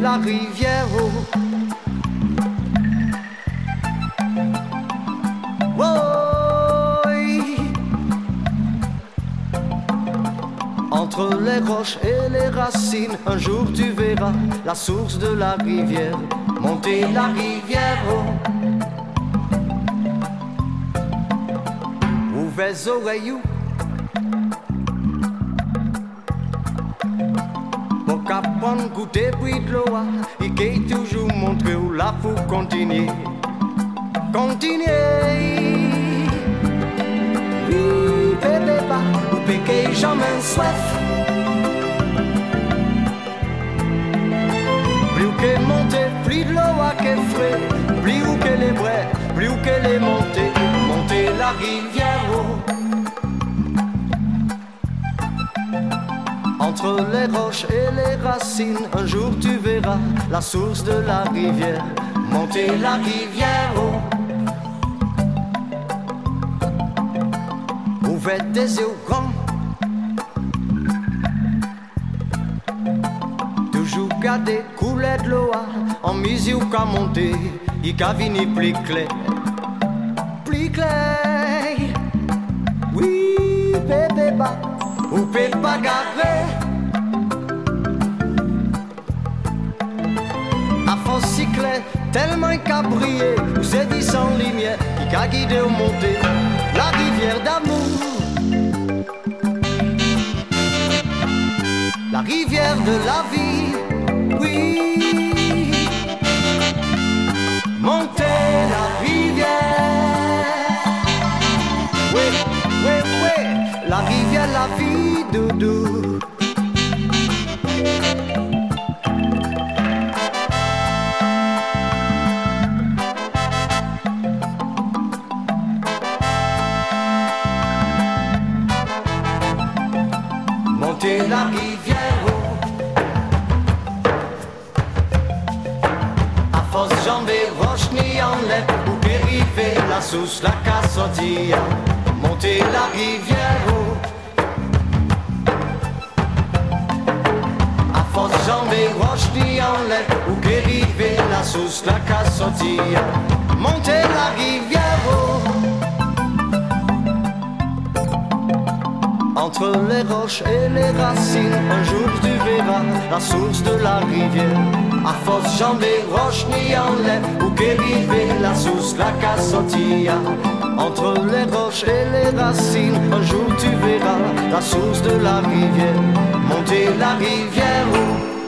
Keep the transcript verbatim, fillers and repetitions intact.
la rivière. Oh. Entre les roches et les racines, un jour tu verras la source de la rivière. Monter la rivière. Oh. Ouvrez les oreilles. Pour qu'à prendre goûter bruit de l'eau, il qui toujours montré où la faut continuer. Continuer. Oui, bébé, bah, ou péquer jamais soif. Plus ou qu'elle monte, plus de l'eau à qu'elle frais. Plus ou qu'elle est vraie, plus ou qu'elle est montée. Monter la rivière. Oh. Entre les roches et les racines, un jour tu verras la source de la rivière. Monter la rivière. Oh. Ouvrez des yeux grands. Toujours garder couler de l'eau en mise ou qu'à monter, il qu'a vini plus clair. Plus clair. Oui, bébé, bah, ou peut pas garer. À force si clair, tellement qu'a brillé, ou c'est dit sans lumière, qui qu'a guidé au monter la rivière d'amour. La rivière de la vie, oui. Monter la rivière. Oui, oui, oui. La rivière, la vie, doudou. Monter la rivière. Jambes, roche ni en lait, ou périphée, la source, la casse sortir, monter la rivière. Oh. À force jambes, roche ni en lait, ou périphée, la source, la casse sortir, monter la rivière. Oh. Entre les roches et les racines, un jour tu verras la source de la rivière. À force jambes, roches ni en lait, ou qu'ériver la source, la casse sortir. Entre les roches et les racines, un jour tu verras la source de la rivière. Monter la rivière. Oh.